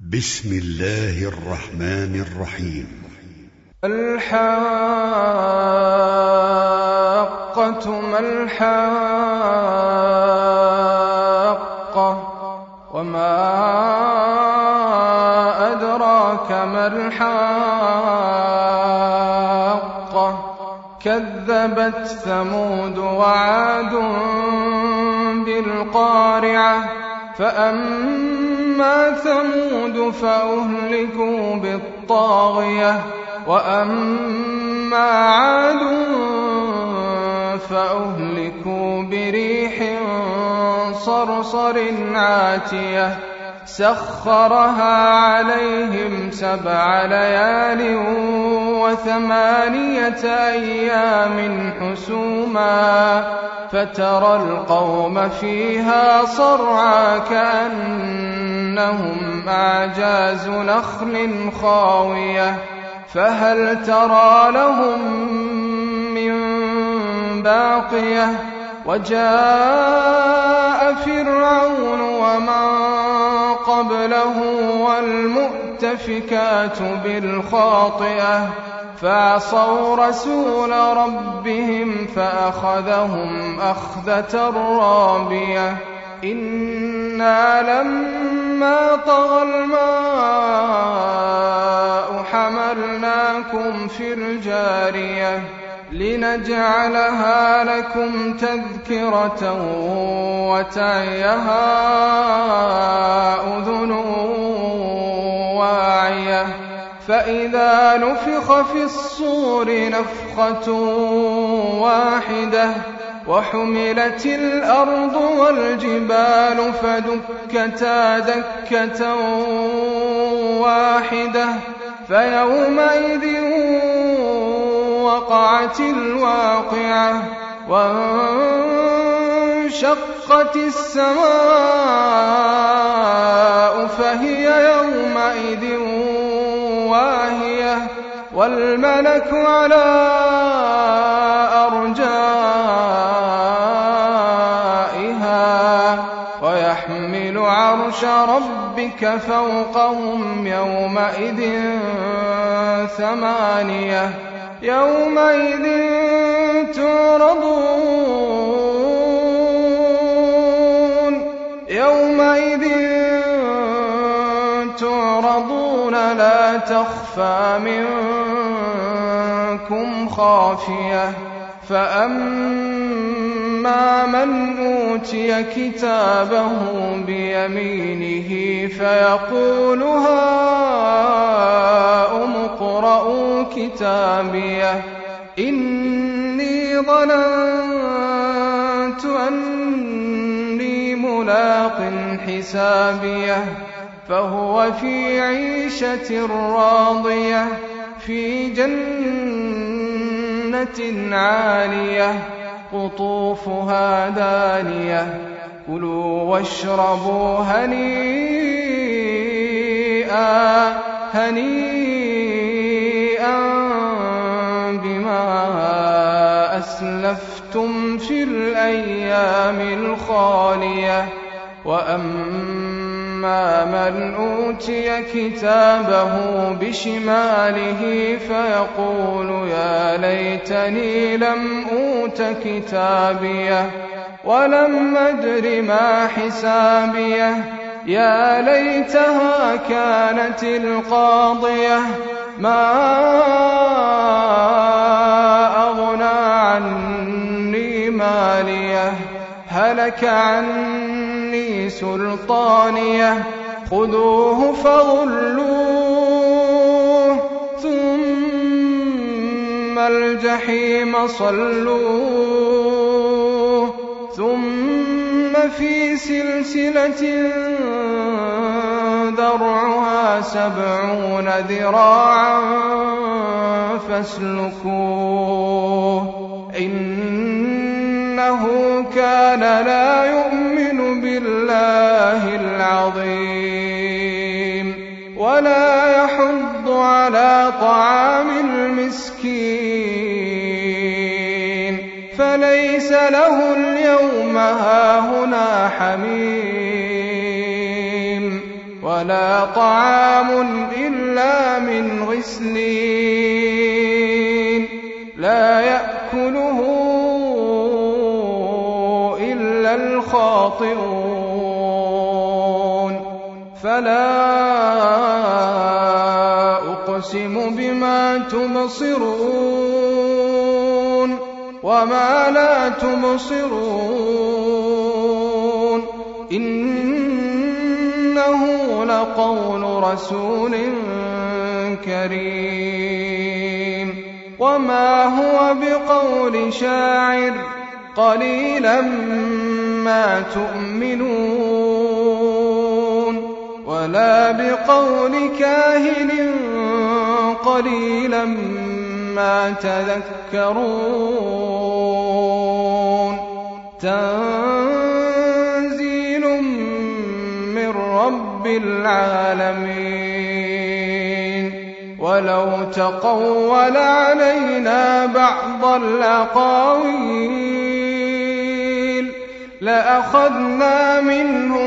بسم الله الرحمن الرحيم. الحاقة ما الحاقة وما أدراك ما الحاقة كذبت ثمود وعاد بالقارعة فأما ثمود فأهلكوا بالطاغية وأما عاد فأهلكوا بريح صرصر عاتية سخرها عليهم 7 ليال و8 أيام حسوما فترى القوم فيها صرعى كأنهم أعجاز نخل خاوية فهل ترى لهم من باقية وجاء فرعون ومن قبله والمؤتفكات بالخاطئة فعصوا رسول ربهم فأخذهم أخذة رابية إنا لما طغى الماء حملناكم في الجارية لنجعلها لكم تذكرة وتعيها أذن واعية فإذا نفخ في الصور نفخة واحدة وحملت الأرض والجبال فدكتا دكة واحدة فيومئذ وقعت الواقعة وانشقت السماء فهي يومئذ واهية والملك على أرجائها ويحمل عرش ربك فوقهم يومئذ 8 يومئذ تعرضون لا تخفى منكم خافية فأما من أوتي كتابه بيمينه فيقول هاؤم اقرءوا كتابيه إني ظننت أني ملاق حسابيه فهو في عيشة راضية في جنة عالية قطوفها دانية كلوا واشربوا هنيئا بما أسلفتم في الأيام الخالية وأما من أوتي كتابه بشماله فيقول يا ليتني لم أوت كتابيه ولم أدر ما حسابيه يا ليتها كانت القاضية ما أغنى عني ماليه هلك عني سلطانيه خذوه فغلوه ثم الجحيم صلوه ثم في سلسلة ذرعها 70 ذراعا فاسلكوه إنه كان لا يؤمن بالله العظيم ولا يحض على طعام المسكين فليس له اليوم هاهنا حميم ولا طعام إلا من غسلين لا يأكله إلا الخاطئون فلا أقسم بما تبصرون وما لا تبصرون إنه لقول رسول كريم وما هو بقول شاعر قليلا ما تؤمنون ولا بقول كاهن قليلا ما تذكرون تنزيل من رب العالمين ولو تقول علينا بعض الأقاويل لأخذنا منه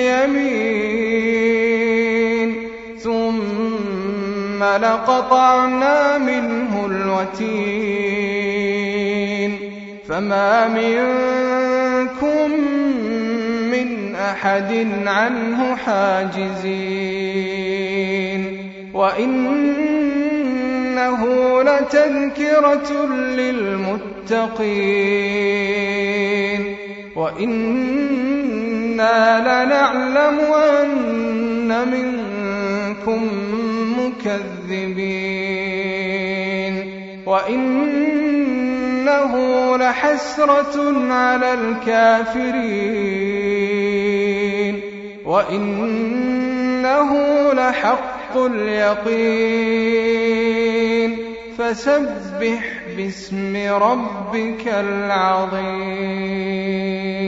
باليمين ثم لقطعنا منه الوتين فما منكم من أحد عنه حاجزين وإنه لتذكرة للمتقين وإنا لنعلم أن منكم مكذبين وإنه لحسرة على الكافرين وإنه لحق اليقين فسبح باسم ربك العظيم